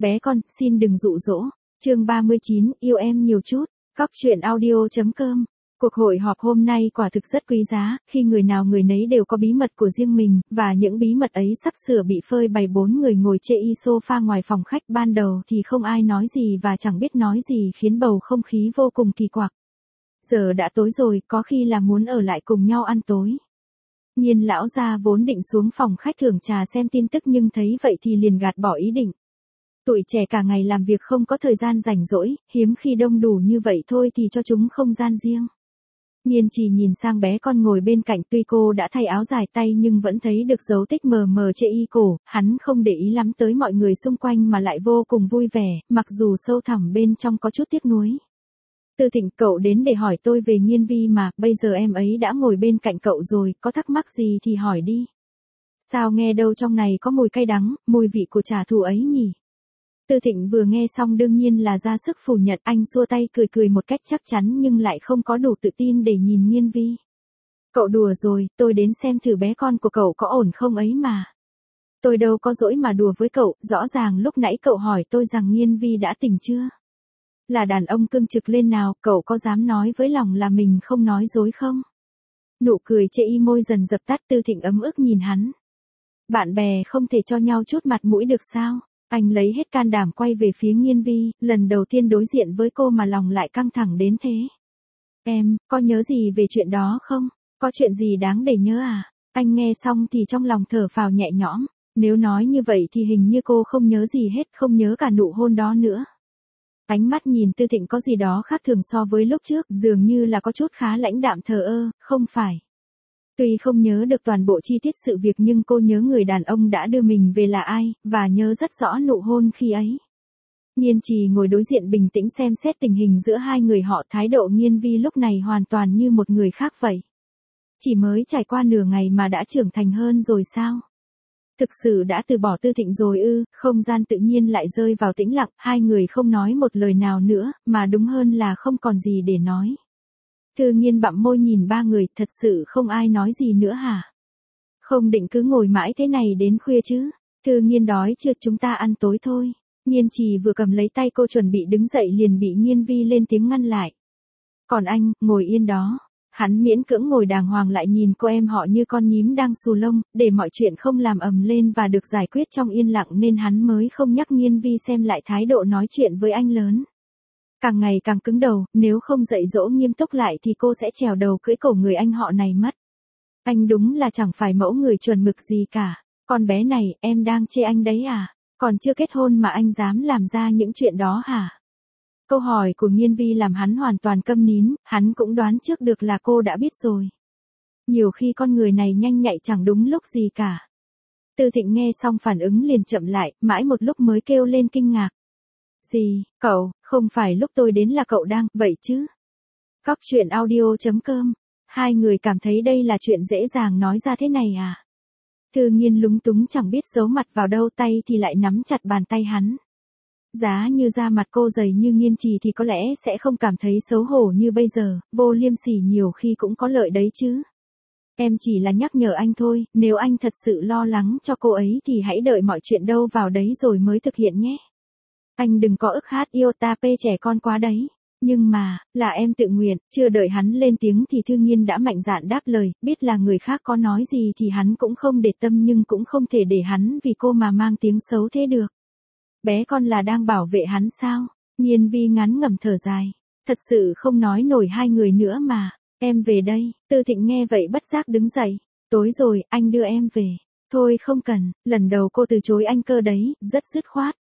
Bé con, xin đừng dụ dỗ. Chương 39, yêu em nhiều chút. Cóc truyện audio.com. Cuộc hội họp hôm nay quả thực rất quý giá, khi người nào người nấy đều có bí mật của riêng mình, và những bí mật ấy sắp sửa bị phơi bày. 4 người ngồi chê y sofa ngoài phòng khách, ban đầu thì không ai nói gì và chẳng biết nói gì, khiến bầu không khí vô cùng kỳ quặc. Giờ đã tối rồi, có khi là muốn ở lại cùng nhau ăn tối. Nhiên lão gia vốn định xuống phòng khách thưởng trà xem tin tức, nhưng thấy vậy thì liền gạt bỏ ý định. Tuổi trẻ cả ngày làm việc không có thời gian rảnh rỗi, hiếm khi đông đủ như vậy thôi thì cho chúng không gian riêng. Nhiên chỉ nhìn sang bé con ngồi bên cạnh, tuy cô đã thay áo dài tay nhưng vẫn thấy được dấu tích mờ mờ chê y cổ. Hắn không để ý lắm tới mọi người xung quanh mà lại vô cùng vui vẻ, mặc dù sâu thẳm bên trong có chút tiếc nuối. Tư Thịnh, cậu đến để hỏi tôi về Nghiên Vi mà, bây giờ em ấy đã ngồi bên cạnh cậu rồi, có thắc mắc gì thì hỏi đi. Sao nghe đâu trong này có mùi cay đắng, mùi vị của trả thù ấy nhỉ? Tư Thịnh vừa nghe xong đương nhiên là ra sức phủ nhận, anh xua tay cười một cách chắc chắn nhưng lại không có đủ tự tin để nhìn Nghiên Vi. Cậu đùa rồi, tôi đến xem thử bé con của cậu có ổn không ấy mà. Tôi đâu có dỗi mà đùa với cậu, rõ ràng lúc nãy cậu hỏi tôi rằng Nghiên Vi đã tỉnh chưa? Là đàn ông cương trực lên nào, cậu có dám nói với lòng là mình không nói dối không? Nụ cười chê y môi dần dập tắt. Tư Thịnh ấm ức nhìn hắn. Bạn bè không thể cho nhau chút mặt mũi được sao? Anh lấy hết can đảm quay về phía Nghiên Vi, lần đầu tiên đối diện với cô mà lòng lại căng thẳng đến thế. Em, có nhớ gì về chuyện đó không? Có chuyện gì đáng để nhớ à? Anh nghe xong thì trong lòng thở phào nhẹ nhõm. Nếu nói như vậy thì hình như cô không nhớ gì hết, không nhớ cả nụ hôn đó nữa. Ánh mắt nhìn Tư Thịnh có gì đó khác thường so với lúc trước, dường như là có chút khá lãnh đạm thờ ơ, không phải. Tuy không nhớ được toàn bộ chi tiết sự việc nhưng cô nhớ người đàn ông đã đưa mình về là ai, và nhớ rất rõ nụ hôn khi ấy. Nhiên Trì ngồi đối diện bình tĩnh xem xét tình hình giữa hai người họ, thái độ Nghiên Vi lúc này hoàn toàn như một người khác vậy. Chỉ mới trải qua nửa ngày mà đã trưởng thành hơn rồi sao? Thực sự đã từ bỏ Tư Thịnh rồi ư? Không gian tự nhiên lại rơi vào tĩnh lặng, hai người không nói một lời nào nữa, mà đúng hơn là không còn gì để nói. Thư Nghiên bặm môi nhìn ba người, thật sự không ai nói gì nữa hả? Không định cứ ngồi mãi thế này đến khuya chứ? Thư Nghiên đói chưa, chúng ta ăn tối thôi. Nhiên Trì vừa cầm lấy tay cô chuẩn bị đứng dậy liền bị Nghiên Vi lên tiếng ngăn lại. Còn anh, ngồi yên đó. Hắn miễn cưỡng ngồi đàng hoàng lại nhìn cô em họ như con nhím đang xù lông, để mọi chuyện không làm ầm lên và được giải quyết trong yên lặng nên hắn mới không nhắc Nghiên Vi xem lại thái độ nói chuyện với anh lớn. Càng ngày càng cứng đầu, nếu không dạy dỗ nghiêm túc lại thì cô sẽ trèo đầu cưỡi cổ người anh họ này mất. Anh đúng là chẳng phải mẫu người chuẩn mực gì cả. Con bé này, em đang chê anh đấy à? Còn chưa kết hôn mà anh dám làm ra những chuyện đó hả? Câu hỏi của Nghiên Vi làm hắn hoàn toàn câm nín, hắn cũng đoán trước được là cô đã biết rồi. Nhiều khi con người này nhanh nhạy chẳng đúng lúc gì cả. Tư Thịnh nghe xong phản ứng liền chậm lại, mãi một lúc mới kêu lên kinh ngạc. Gì, cậu, không phải lúc tôi đến là cậu đang, vậy chứ? Cóc truyện audio.com. Hai người cảm thấy đây là chuyện dễ dàng nói ra thế này à? Thư Nghiên lúng túng chẳng biết giấu mặt vào đâu, tay thì lại nắm chặt bàn tay hắn. Giá như da mặt cô dày như Nghiên Trì thì có lẽ sẽ không cảm thấy xấu hổ như bây giờ, vô liêm sỉ nhiều khi cũng có lợi đấy chứ. Em chỉ là nhắc nhở anh thôi, nếu anh thật sự lo lắng cho cô ấy thì hãy đợi mọi chuyện đâu vào đấy rồi mới thực hiện nhé. Anh đừng có ức hát yêu ta pê trẻ con quá đấy. Nhưng mà, là em tự nguyện. Chưa đợi hắn lên tiếng thì Thư Nghiên đã mạnh dạn đáp lời, biết là người khác có nói gì thì hắn cũng không để tâm nhưng cũng không thể để hắn vì cô mà mang tiếng xấu thế được. Bé con là đang bảo vệ hắn sao? Nghiên Vi ngắn ngẩm thở dài. Thật sự không nói nổi hai người nữa mà. Em về đây. Tư Thịnh nghe vậy bất giác đứng dậy. Tối rồi, anh đưa em về. Thôi không cần, lần đầu cô từ chối anh cơ đấy, rất dứt khoát.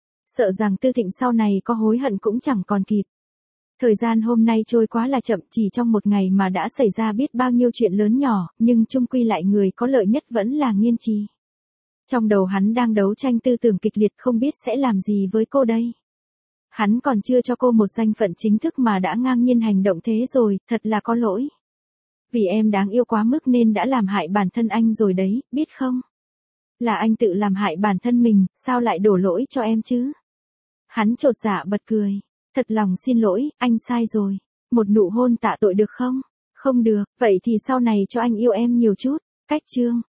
Sợ rằng Tư Thịnh sau này có hối hận cũng chẳng còn kịp. Thời gian hôm nay trôi quá là chậm, chỉ trong một ngày mà đã xảy ra biết bao nhiêu chuyện lớn nhỏ, nhưng chung quy lại người có lợi nhất vẫn là Nghiên Trì. Trong đầu hắn đang đấu tranh tư tưởng kịch liệt không biết sẽ làm gì với cô đây. Hắn còn chưa cho cô một danh phận chính thức mà đã ngang nhiên hành động thế rồi, thật là có lỗi. Vì em đáng yêu quá mức nên đã làm hại bản thân anh rồi đấy, biết không? Là anh tự làm hại bản thân mình, sao lại đổ lỗi cho em chứ? Hắn chột dạ bật cười. Thật lòng xin lỗi, anh sai rồi. Một nụ hôn tạ tội được không? Không được, vậy thì sau này cho anh yêu em nhiều chút. Cách chương.